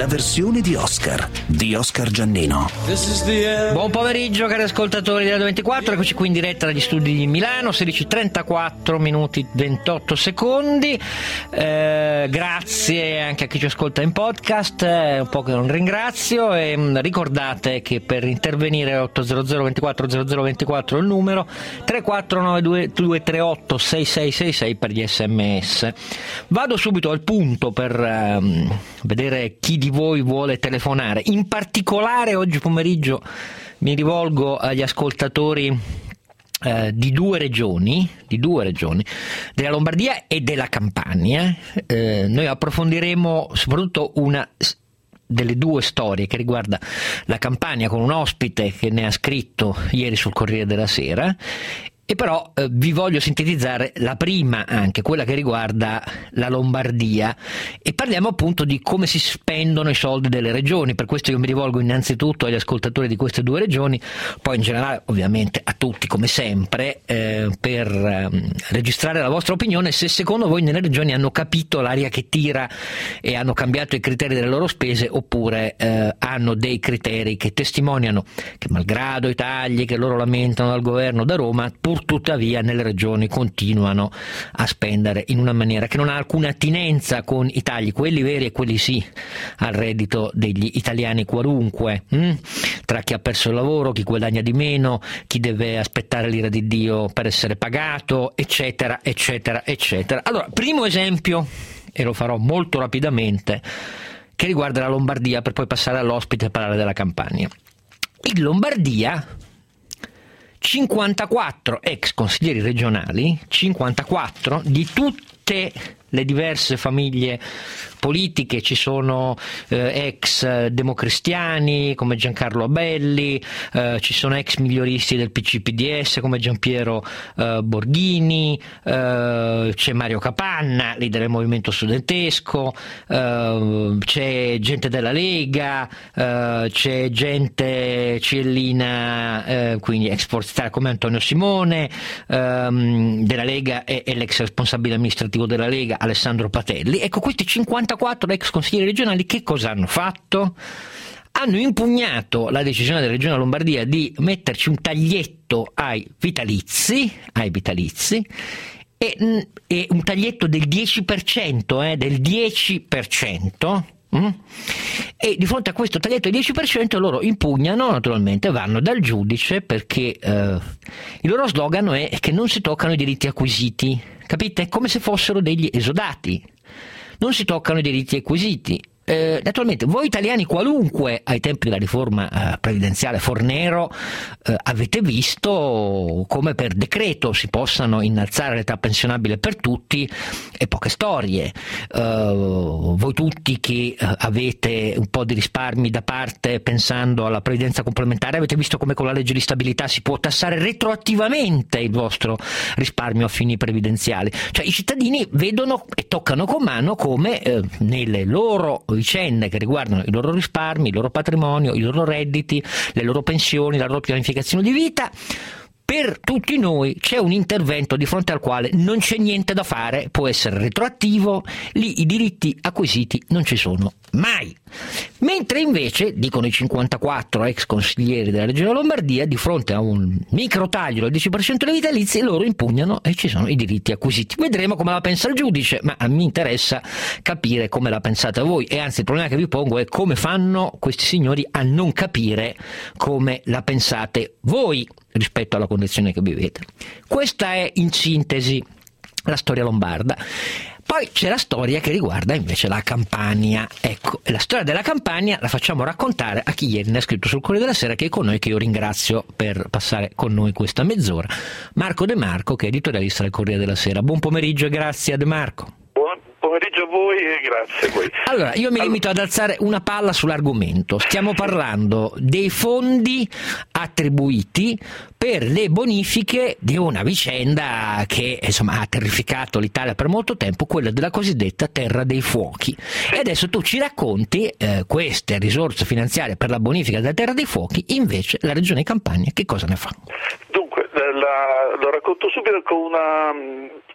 la versione di Oscar Giannino. Buon pomeriggio cari ascoltatori della 24, eccoci qui in diretta dagli studi di Milano, 16:34 minuti 28 secondi. Grazie anche a chi ci ascolta in podcast, un po' che non ringrazio, e ricordate che per intervenire 800 24 0024 il numero, 3492 238 6666 per gli sms. Vado subito al punto per vedere chi di voi vuole telefonare. In particolare oggi pomeriggio mi rivolgo agli ascoltatori di due regioni, della Lombardia e della Campania. Noi approfondiremo soprattutto una delle due storie che riguarda la Campania, con un ospite che ne ha scritto ieri sul Corriere della Sera. E però vi voglio sintetizzare la prima, anche quella che riguarda la Lombardia, e parliamo appunto di come si spendono i soldi delle regioni. Per questo io mi rivolgo innanzitutto agli ascoltatori di queste due regioni, poi in generale ovviamente a tutti come sempre, per registrare la vostra opinione se secondo voi nelle regioni hanno capito l'aria che tira e hanno cambiato i criteri delle loro spese, oppure hanno dei criteri che testimoniano che malgrado i tagli che loro lamentano dal governo da Roma, pur tuttavia nelle regioni continuano a spendere in una maniera che non ha alcuna attinenza con i tagli, quelli veri e quelli sì, al reddito degli italiani qualunque, tra chi ha perso il lavoro, chi guadagna di meno, chi deve aspettare l'ira di Dio per essere pagato, eccetera, eccetera, eccetera. Allora, primo esempio, e lo farò molto rapidamente, che riguarda la Lombardia, per poi passare all'ospite e parlare della Campania. In Lombardia 54 ex consiglieri regionali, 54 di tutte le diverse famiglie politiche, ci sono ex democristiani come Giancarlo Abelli, ci sono ex miglioristi del PC-PDS come Giampiero Borghini, c'è Mario Capanna, leader del movimento studentesco, c'è gente della Lega, c'è gente ciellina, quindi ex Forza Italia come Antonio Simone, della Lega e l'ex responsabile amministrativo della Lega Alessandro Patelli. Ecco, questi 54 ex consiglieri regionali che cosa hanno fatto? Hanno impugnato la decisione della Regione Lombardia di metterci un taglietto ai vitalizi e un taglietto del 10%, del 10%. E di fronte a questo taglietto del 10% loro impugnano, naturalmente vanno dal giudice, perché il loro slogan è che non si toccano i diritti acquisiti, capite? Come se fossero degli esodati, non si toccano i diritti acquisiti. Naturalmente voi italiani qualunque ai tempi della riforma previdenziale Fornero avete visto come per decreto si possano innalzare l'età pensionabile per tutti, e poche storie. Voi tutti che avete un po' di risparmi da parte pensando alla previdenza complementare avete visto come con la legge di stabilità si può tassare retroattivamente il vostro risparmio a fini previdenziali. Cioè i cittadini vedono e toccano con mano come nelle loro vicende che riguardano i loro risparmi, il loro patrimonio, i loro redditi, le loro pensioni, la loro pianificazione di vita, per tutti noi c'è un intervento di fronte al quale non c'è niente da fare, può essere retroattivo, lì i diritti acquisiti non ci sono mai. Mentre invece, dicono i 54 ex consiglieri della Regione Lombardia, di fronte a un micro taglio del 10% dei vitalizi, loro impugnano e ci sono i diritti acquisiti. Vedremo come la pensa il giudice, ma mi interessa capire come la pensate voi, e anzi il problema che vi pongo è come fanno questi signori a non capire come la pensate voi rispetto alla condizione che vivete. Questa è in sintesi la storia lombarda. Poi c'è la storia che riguarda invece la Campania. Ecco, e la storia della Campania la facciamo raccontare a chi ieri ne ha scritto sul Corriere della Sera, che è con noi, che io ringrazio per passare con noi questa mezz'ora, Marco De Marco, che è editorialista del Corriere della Sera. Buon pomeriggio e grazie a De Marco. Buon pomeriggio a voi e grazie a voi. Allora, io mi limito ad alzare una palla sull'argomento. Stiamo parlando dei fondi attribuiti per le bonifiche di una vicenda che insomma ha terrificato l'Italia per molto tempo, quella della cosiddetta Terra dei Fuochi. E adesso tu ci racconti queste risorse finanziarie per la bonifica della Terra dei Fuochi, invece la Regione Campania che cosa ne fa? Dunque, lo racconto subito con una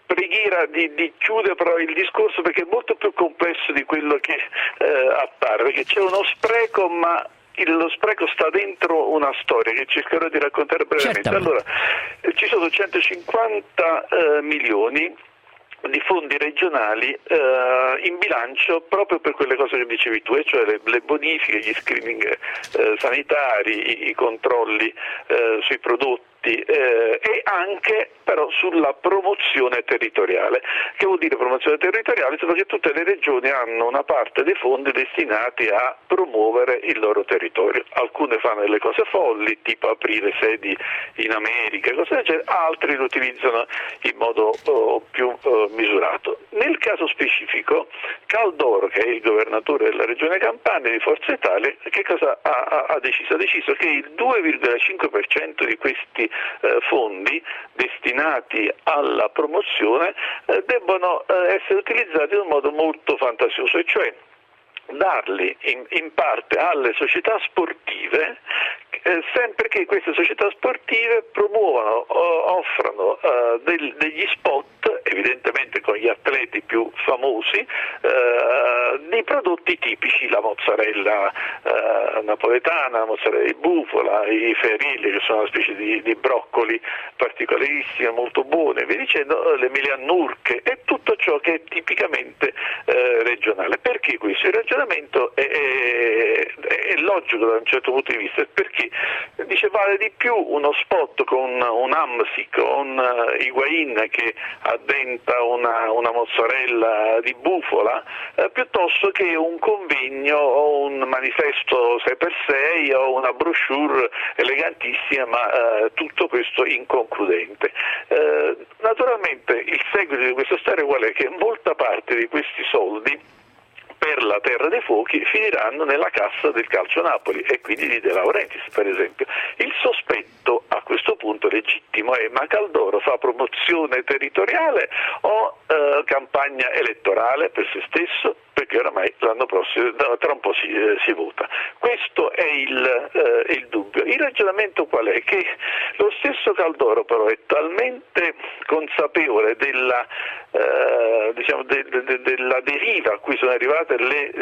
preghiera di chiudere però il discorso, perché è molto più complesso di quello che appare, perché c'è uno spreco, ma lo spreco sta dentro una storia che cercherò di raccontare brevemente. Certamente. Allora, ci sono 150 milioni di fondi regionali in bilancio proprio per quelle cose che dicevi tu, e cioè le bonifiche, gli screening sanitari, i controlli sui prodotti e anche però sulla promozione territoriale. Che vuol dire promozione territoriale? Insomma, che tutte le regioni hanno una parte dei fondi destinati a promuovere il loro territorio. Alcune fanno delle cose folli, tipo aprire sedi in America, cose del genere, altri lo utilizzano in modo più misurato. Nel caso specifico, Caldoro, che è il governatore della regione Campania di Forza Italia, che cosa ha deciso? Ha deciso che il 2,5% di questi fondi destinati alla promozione debbono essere utilizzati in un modo molto fantasioso, e cioè darli in parte alle società sportive, sempre che queste società sportive promuovano, offrano degli spot, evidentemente con gli atleti più famosi, di prodotti tipici, la mozzarella napoletana, la mozzarella di bufala, i ferilli, che sono una specie di broccoli particolarissime, molto buone, vi dicendo, le meliannurche e tutto ciò che è tipicamente regionale. Perché questo? Il ragionamento è logico da un certo punto di vista, perché dice vale di più uno spot con un Amsi, con Higuain che addenta una mozzarella di bufala, piuttosto che un convegno o un manifesto 6x6 o una brochure elegantissima, ma tutto questo inconcludente. Naturalmente il seguito di questa storia qual è? Che molta parte di questi soldi per la Terra dei Fuochi finiranno nella cassa del Calcio Napoli e quindi di De Laurentiis, per esempio. Il sospetto a questo punto legittimo è: ma Caldoro fa promozione territoriale o campagna elettorale per se stesso? Perché oramai l'anno prossimo, tra un po' si vota. Questo è il dubbio. Il ragionamento qual è? Che lo stesso Caldoro però è talmente consapevole della deriva a cui sono arrivate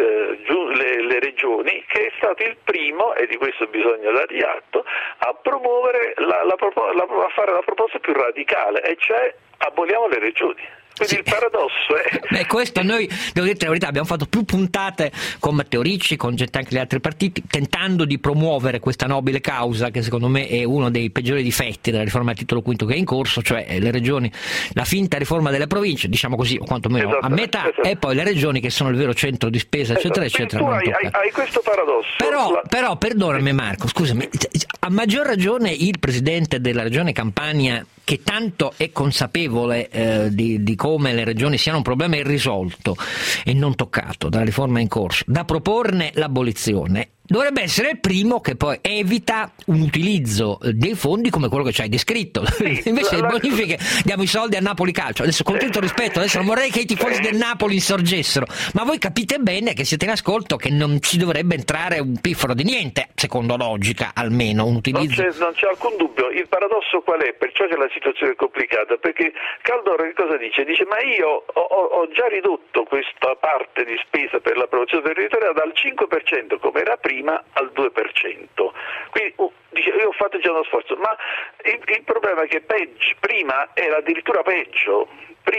le regioni, che è stato il primo, e di questo bisogna dargli atto, a promuovere a fare la proposta più radicale, e cioè aboliamo le regioni. Quindi sì. Il paradosso è... questo noi, devo dire la verità, abbiamo fatto più puntate con Matteo Ricci, con gente anche degli altri partiti, tentando di promuovere questa nobile causa, che secondo me è uno dei peggiori difetti della riforma a titolo quinto che è in corso, cioè le regioni, la finta riforma delle province, diciamo così, o quantomeno a metà, e poi le regioni che sono il vero centro di spesa, eccetera, eccetera. Tu hai questo paradosso. Però, perdonami Marco, scusami, a maggior ragione il presidente della regione Campania, che tanto è consapevole di come le regioni siano un problema irrisolto e non toccato dalla riforma in corso, da proporne l'abolizione, dovrebbe essere il primo che poi evita un utilizzo dei fondi come quello che ci hai descritto. Invece le bonifiche, diamo i soldi a Napoli Calcio. Adesso, con tutto rispetto, adesso non vorrei che i tifosi del Napoli insorgessero, ma voi capite bene, che siete in ascolto, che non ci dovrebbe entrare un piffero di niente, secondo logica almeno, un utilizzo. Non c'è alcun dubbio. Il paradosso qual è? Perciò che la situazione è complicata, perché Caldoro che cosa dice? Dice: ma io ho già ridotto questa parte di spesa per la promozione territoriale dal 5% come era prima al 2%. Quindi dice: io ho fatto già uno sforzo, ma il problema è che prima era addirittura peggio.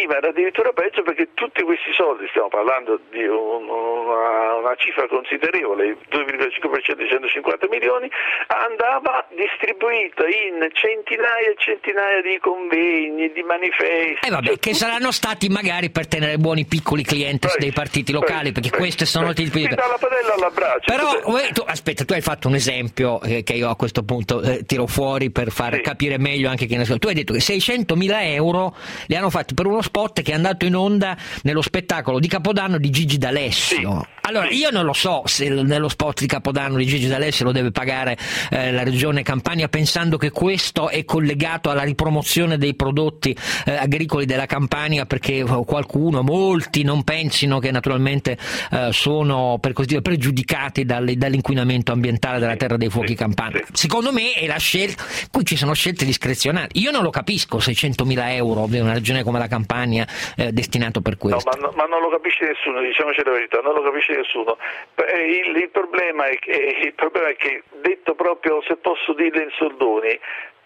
Perché tutti questi soldi, stiamo parlando di una cifra considerevole, il 2,5% di 150 milioni, andava distribuita in centinaia e centinaia di convegni, di manifesti. Che saranno stati magari per tenere buoni piccoli clienti dei partiti locali, perché queste sono tipi di... dalla padella alla braccia. Però tu hai fatto un esempio che io a questo punto tiro fuori per far capire meglio anche chi ne ascolta. Tu hai detto che 600.000 euro li hanno fatti per uno spot che è andato in onda nello spettacolo di Capodanno di Gigi D'Alessio. Allora, io non lo so se nello spot di Capodanno di Gigi D'Alessio lo deve pagare la regione Campania, pensando che questo è collegato alla ripromozione dei prodotti agricoli della Campania, perché molti non pensino che naturalmente sono, per così dire, pregiudicati dall'inquinamento ambientale della Terra dei Fuochi Campana. Secondo me è la scelta, qui ci sono scelte discrezionali. Io non lo capisco, 600.000 euro di una regione come la Campania, Campania destinato per questo. No, ma non lo capisce nessuno, diciamoci la verità, non lo capisce nessuno. Il problema è che, detto proprio, se posso dirlo in soldoni,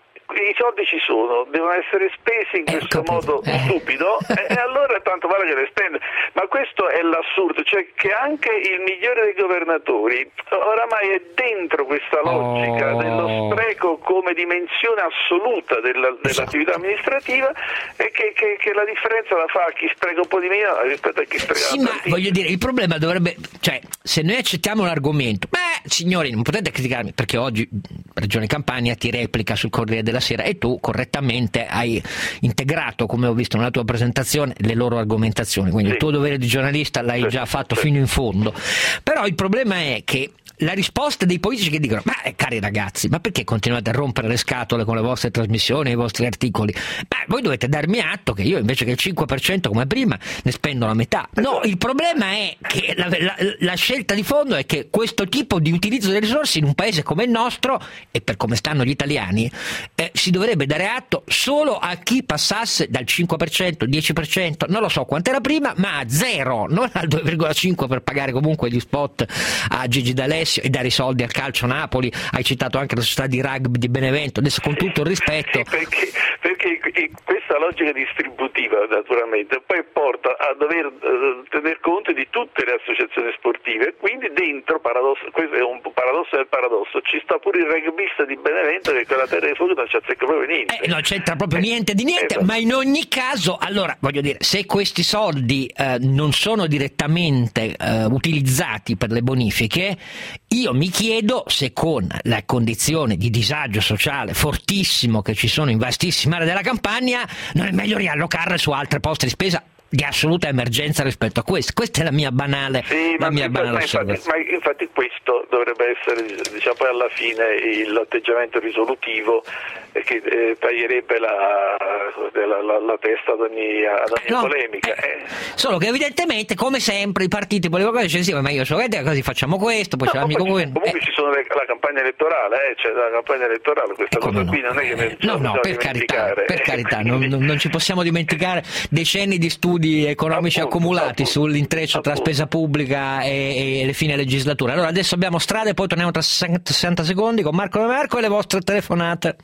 i soldi ci sono, devono essere spesi in questo modo stupido e allora tanto vale che le spende. Ma questo è l'assurdo, cioè che anche il migliore dei governatori oramai è dentro questa logica dello spreco come dimensione assoluta dell'attività amministrativa, e che la differenza la fa chi spreca un po' di meno rispetto a chi spreca ma voglio dire, il problema dovrebbe, cioè, se noi accettiamo l'argomento, signori, non potete criticarmi perché oggi Regione Campania ti replica sul Corriere della Sera e tu correttamente hai integrato, come ho visto nella tua presentazione, le loro argomentazioni, quindi il tuo dovere di giornalista l'hai già fatto fino in fondo. Però il problema è che la risposta dei politici che dicono: ma cari ragazzi, ma perché continuate a rompere le scatole con le vostre trasmissioni e i vostri articoli? Voi dovete darmi atto che io invece che il 5% come prima ne spendo la metà. No, il problema è che la scelta di fondo è che questo tipo di utilizzo delle risorse in un paese come il nostro, e per come stanno gli italiani, si dovrebbe dare atto solo a chi passasse dal 5%, 10%, non lo so quant'era prima, ma a 0, non al 2,5 per pagare comunque gli spot a Gigi D'Alessio e dare i soldi al Calcio Napoli. Hai citato anche la società di rugby di Benevento, adesso con tutto il rispetto. Perché questa logica distributiva naturalmente poi porta a dover tener conto di tutte le associazioni sportive, quindi dentro, questo è un paradosso del paradosso, ci sta pure il rugbista di Benevento che con la terra di fuoco non ci azzecca proprio niente. Non c'entra proprio niente di niente, ma in ogni caso, allora, voglio dire, se questi soldi non sono direttamente utilizzati per le bonifiche, io mi chiedo se con la condizione di disagio sociale fortissimo che ci sono in vastissime aree della Campania non è meglio riallocarle su altre poste di spesa di assoluta emergenza rispetto a questo. Questa è la mia banale, osservazione. Ma infatti questo dovrebbe essere, diciamo, poi alla fine l'atteggiamento risolutivo che taglierebbe la testa ad ogni polemica. Solo che evidentemente, come sempre, i partiti volevano dire: sì, ma io so che così facciamo questo, poi c'è l'amico comunque ci sono la campagna elettorale, c'è la campagna elettorale, questa cosa qui non è che per carità, non ci possiamo dimenticare decenni di studi economici accumulati sull'intreccio tra spesa pubblica e le fine legislature. Allora adesso abbiamo strada e poi torniamo tra 60 secondi con Marco De Marco e le vostre telefonate.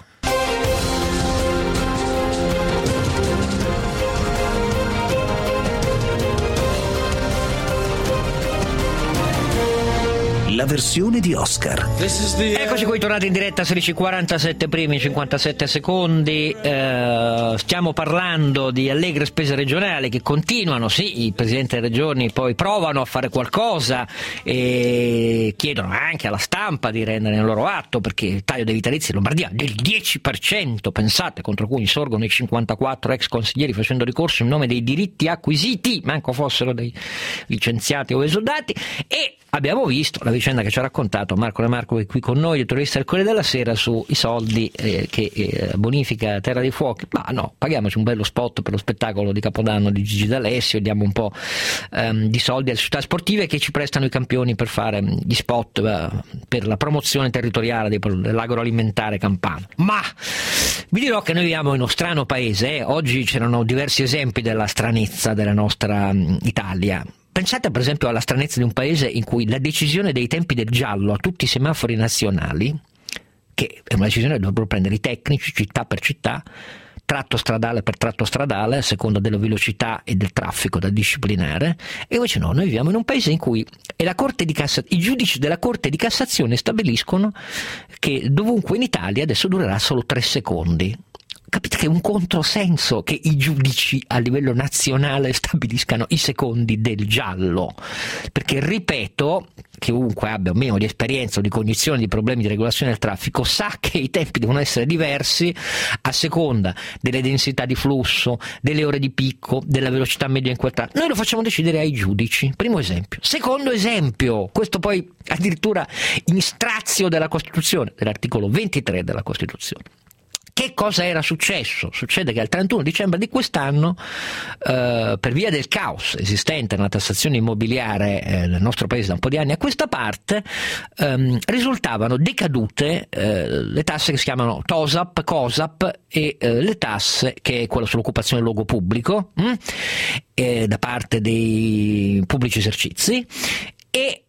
La versione di Oscar. Eccoci qui, tornati in diretta a 16:47 primi, 57 secondi. Stiamo parlando di allegre spese regionali che continuano. Sì, i presidenti delle regioni poi provano a fare qualcosa e chiedono anche alla stampa di rendere il loro atto, perché il taglio dei vitalizi in Lombardia del 10%, pensate, contro cui insorgono i 54 ex consiglieri facendo ricorso in nome dei diritti acquisiti, manco fossero dei licenziati o esodati. E abbiamo visto la vicenda che ci ha raccontato Marco De Marco, che è qui con noi, editorista del Corriere della Sera, sui soldi che bonifica Terra dei Fuochi. Ma no, paghiamoci un bello spot per lo spettacolo di Capodanno di Gigi D'Alessio e diamo un po' di soldi alle società sportive che ci prestano i campioni per fare gli spot per la promozione territoriale dell'agroalimentare campano. Ma vi dirò che noi viviamo in uno strano paese. Oggi c'erano diversi esempi della stranezza della nostra Italia. Pensate per esempio alla stranezza di un paese in cui la decisione dei tempi del giallo a tutti i semafori nazionali, che è una decisione che dovrebbero prendere i tecnici città per città, tratto stradale per tratto stradale, a seconda della velocità e del traffico da disciplinare, e invece no, noi viviamo in un paese in cui i giudici della Corte di Cassazione stabiliscono che dovunque in Italia adesso durerà solo 3 secondi. Capite che è un controsenso che i giudici a livello nazionale stabiliscano i secondi del giallo, perché ripeto, chiunque abbia un minimo di esperienza o di cognizione di problemi di regolazione del traffico sa che i tempi devono essere diversi a seconda delle densità di flusso, delle ore di picco, della velocità media in quel tratto. Noi lo facciamo decidere ai giudici, primo esempio. Secondo esempio, questo poi addirittura in strazio della Costituzione, dell'articolo 23 della Costituzione. Che cosa era successo? Succede che al 31 dicembre di quest'anno, per via del caos esistente nella tassazione immobiliare nel nostro paese da un po' di anni a questa parte, risultavano decadute le tasse che si chiamano TOSAP, COSAP e le tasse, che è quella sull'occupazione del luogo pubblico da parte dei pubblici esercizi, e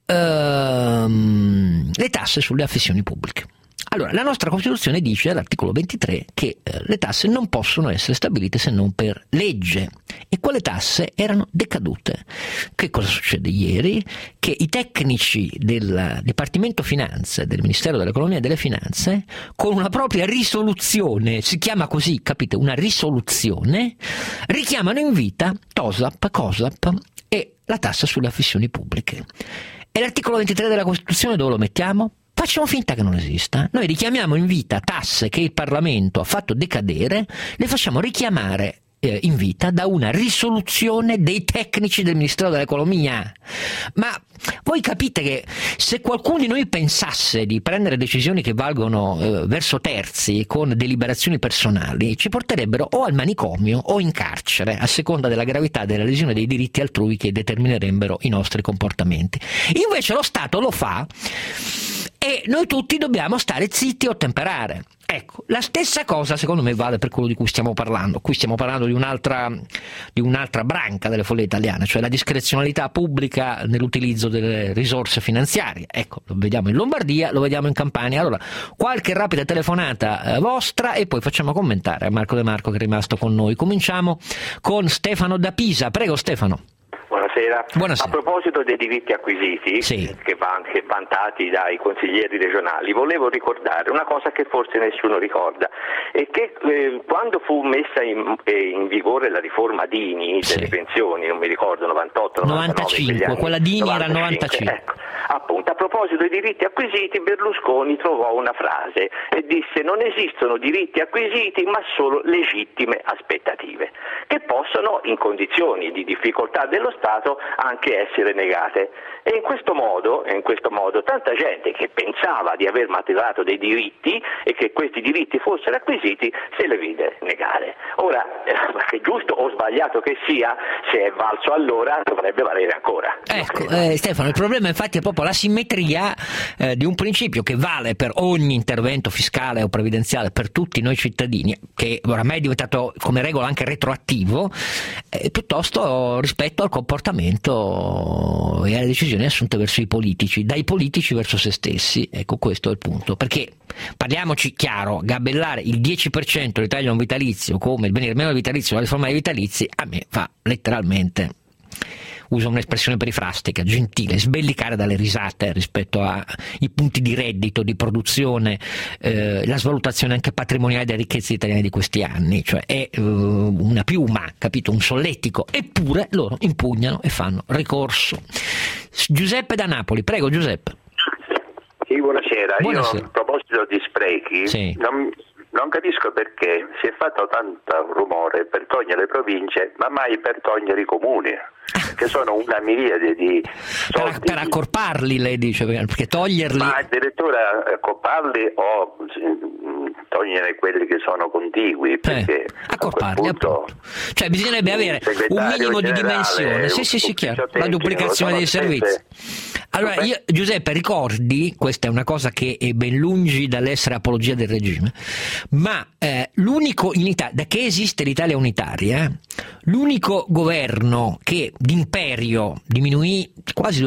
le tasse sulle affissioni pubbliche. Allora, la nostra Costituzione dice, all'articolo 23, che le tasse non possono essere stabilite se non per legge, e quelle tasse erano decadute. Che cosa succede ieri? Che i tecnici del Dipartimento Finanze, del Ministero dell'Economia e delle Finanze, con una propria risoluzione, si chiama così, capite, una risoluzione, richiamano in vita TOSAP, COSAP e la tassa sulle affissioni pubbliche. E l'articolo 23 della Costituzione dove lo mettiamo? Facciamo finta che non esista. Noi richiamiamo in vita tasse che il Parlamento ha fatto decadere, le facciamo richiamare in vita da una risoluzione dei tecnici del Ministero dell'Economia. Ma voi capite che se qualcuno di noi pensasse di prendere decisioni che valgono verso terzi con deliberazioni personali, ci porterebbero o al manicomio o in carcere, a seconda della gravità della lesione dei diritti altrui che determinerebbero i nostri comportamenti. Invece lo Stato lo fa e noi tutti dobbiamo stare zitti o temperare. Ecco, la stessa cosa secondo me vale per quello di cui stiamo parlando. Qui stiamo parlando di un'altra branca delle follie italiane, cioè la discrezionalità pubblica nell'utilizzo delle risorse finanziarie. Ecco, lo vediamo in Lombardia, lo vediamo in Campania. Allora, qualche rapida telefonata vostra e poi facciamo commentare a Marco De Marco che è rimasto con noi. Cominciamo con Stefano da Pisa. Prego Stefano. Buonasera. A proposito dei diritti acquisiti, sì, che vantati dai consiglieri regionali, volevo ricordare una cosa che forse nessuno ricorda, e che quando fu messa in vigore la riforma Dini delle pensioni, non mi ricordo, 98, 95, quella Dini 95, era 95. Ecco, appunto, a proposito dei diritti acquisiti, Berlusconi trovò una frase e disse: non esistono diritti acquisiti ma solo legittime aspettative, che possono in condizioni di difficoltà dello Stato anche essere negate. E in questo modo tanta gente che pensava di aver maturato dei diritti e che questi diritti fossero acquisiti se le vide negare. Ora, che giusto o sbagliato che sia, se è valso allora dovrebbe valere ancora. Ecco, Stefano, il problema infatti è proprio la simmetria di un principio che vale per ogni intervento fiscale o previdenziale per tutti noi cittadini, che oramai è diventato come regola anche retroattivo, piuttosto rispetto al comportamento e alle decisioni assunte verso i politici, dai politici verso se stessi. Ecco, questo è il punto, perché parliamoci chiaro, gabellare il 10% del taglio non vitalizio come il venire meno vitalizio la riforma dei vitalizi a me fa letteralmente, uso un'espressione perifrastica, gentile, sbellicare dalle risate rispetto ai punti di reddito, di produzione, la svalutazione anche patrimoniale delle ricchezze italiane di questi anni, cioè è una piuma, capito, un solletico, eppure loro impugnano e fanno ricorso. Giuseppe da Napoli, prego Giuseppe. Sì, buonasera. Buonasera. Io a proposito di sprechi, sì, non capisco perché si è fatto tanto rumore per togliere le province, ma mai per togliere i comuni, che sono una miriade di soldi. Per accorparli, lei dice, perché toglierli... Ma addirittura accorparli o togliere quelli che sono contigui, perché accorparli, appunto. Cioè bisognerebbe avere un minimo di dimensione, sì, chiaro, la duplicazione dei servizi. Allora, Giuseppe, ricordi, questa è una cosa che è ben lungi dall'essere apologia del regime, ma l'unico in Italia, da che esiste l'Italia unitaria, l'unico governo che d'imperio diminuì quasi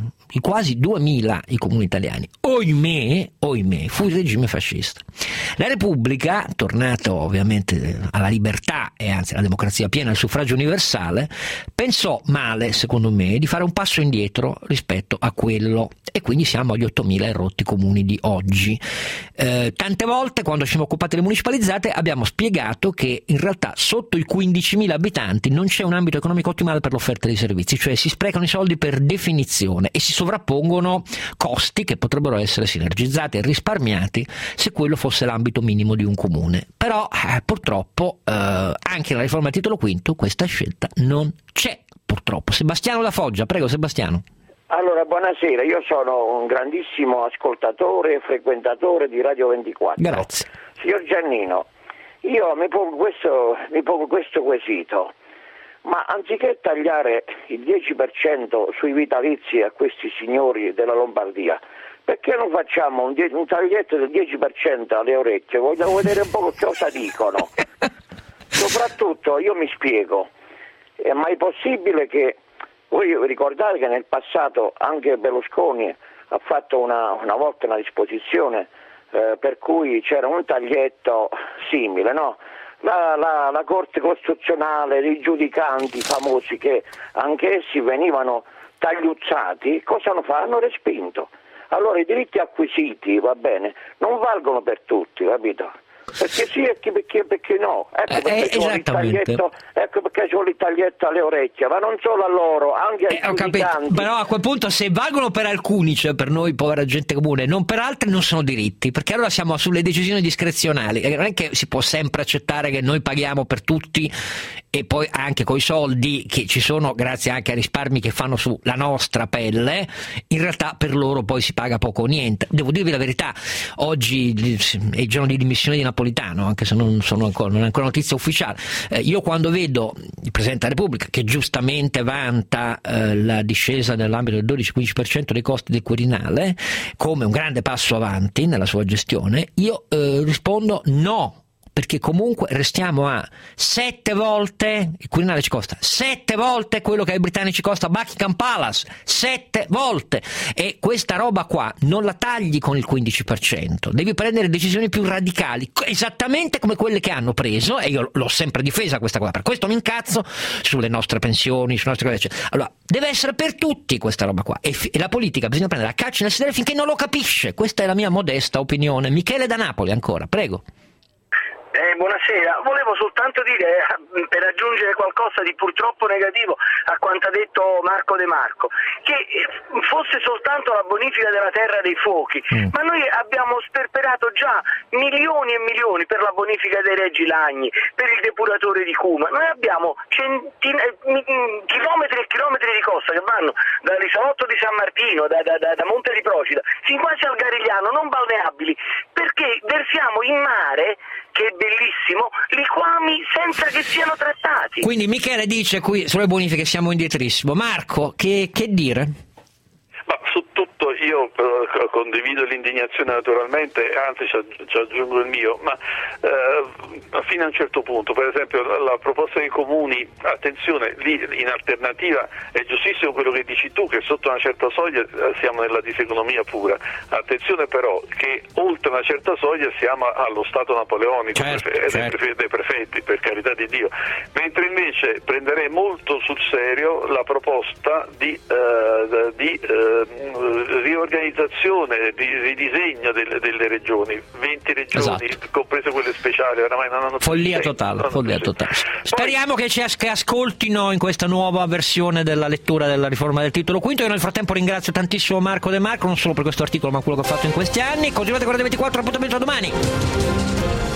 2000 i comuni italiani, oimè, fu il regime fascista. La Repubblica, tornata ovviamente alla libertà e anzi alla democrazia piena, al suffragio universale, pensò male, secondo me, di fare un passo indietro rispetto a quello, e quindi siamo agli 8.000 e rotti comuni di oggi. Tante volte quando ci siamo occupati delle municipalizzate abbiamo spiegato che in realtà sotto i 15.000 abitanti non c'è un ambito economico ottimale per l'offerta dei servizi, cioè si sprecano i soldi per definizione e si sovrappongono costi che potrebbero essere sinergizzati e risparmiati se quello fosse l'ambito minimo di un comune. Però purtroppo anche nella riforma del titolo quinto questa scelta non c'è, purtroppo. Sebastiano da Foggia, prego Sebastiano. Allora, buonasera, io sono un grandissimo ascoltatore e frequentatore di Radio 24. Grazie. Signor Giannino, io mi pongo questo quesito. Ma anziché tagliare il 10% sui vitalizi a questi signori della Lombardia, perché non facciamo un taglietto del 10% alle orecchie? Voglio vedere un po' cosa dicono. Soprattutto, io mi spiego, è mai possibile che, voi ricordate che nel passato anche Berlusconi ha fatto una volta una disposizione per cui c'era un taglietto simile, no? La Corte Costituzionale, i giudicanti famosi che anch'essi venivano tagliuzzati, cosa hanno fatto? Hanno respinto. Allora i diritti acquisiti, va bene, non valgono per tutti, capito? Perché sì e perché no. Ecco perché ci vuole il taglietto alle orecchie, ma non solo a loro, anche ai giudicanti. Però a quel punto, se valgono per alcuni, cioè per noi povera gente comune, non per altri, non sono diritti, perché allora siamo sulle decisioni discrezionali. Non è che si può sempre accettare che noi paghiamo per tutti e poi anche coi soldi che ci sono, grazie anche ai risparmi che fanno sulla nostra pelle, in realtà per loro poi si paga poco o niente. Devo dirvi la verità, oggi è il giorno di dimissione di Napolitano, anche se non è ancora notizia ufficiale. Io quando vedo il Presidente della Repubblica che giustamente vanta la discesa nell'ambito del 12-15% dei costi del Quirinale come un grande passo avanti nella sua gestione, io rispondo no, perché comunque restiamo a 7 volte, il Quirinale ci costa 7 volte quello che ai britannici costa Buckingham Palace, 7 volte, e questa roba qua non la tagli con il 15%, devi prendere decisioni più radicali, esattamente come quelle che hanno preso, e io l'ho sempre difesa questa cosa, per questo mi incazzo sulle nostre pensioni, sulle nostre cose, eccetera. Allora, deve essere per tutti questa roba qua, e la politica bisogna prendere a calci nel sedere finché non lo capisce. Questa è la mia modesta opinione. Michele da Napoli ancora, prego. Buonasera, volevo soltanto dire, per aggiungere qualcosa di purtroppo negativo a quanto ha detto Marco De Marco, che fosse soltanto la bonifica della terra dei fuochi, ma noi abbiamo sperperato già milioni e milioni per la bonifica dei Reggi Lagni, per il depuratore di Cuma. Noi abbiamo chilometri e chilometri di costa che vanno dall'isolotto di San Martino, da Monte di Procida, sin quasi al Garigliano, non balneabili, perché versiamo in mare, che è bellissimo, liquami senza che siano trattati. Quindi Michele dice qui sulle bonifiche siamo indietrissimo. Marco, che dire? Ma su tutto io condivido l'indignazione naturalmente, anzi ci aggiungo il mio, ma fino a un certo punto. Per esempio la proposta dei comuni, attenzione, lì in alternativa è giustissimo quello che dici tu, che sotto una certa soglia siamo nella diseconomia pura. Attenzione però che oltre una certa soglia siamo allo Stato napoleonico, dei prefetti, per carità di Dio, mentre invece prenderei molto sul serio la proposta di riorganizzazione, di ridisegno delle regioni, 20 regioni, esatto, comprese quelle speciali, oramai non hanno follia totale. Speriamo che ci ascoltino in questa nuova versione della lettura della riforma del titolo quinto. Io nel frattempo ringrazio tantissimo Marco De Marco, non solo per questo articolo ma quello che ho fatto in questi anni. Continuate con Radio 24, appuntamento a domani.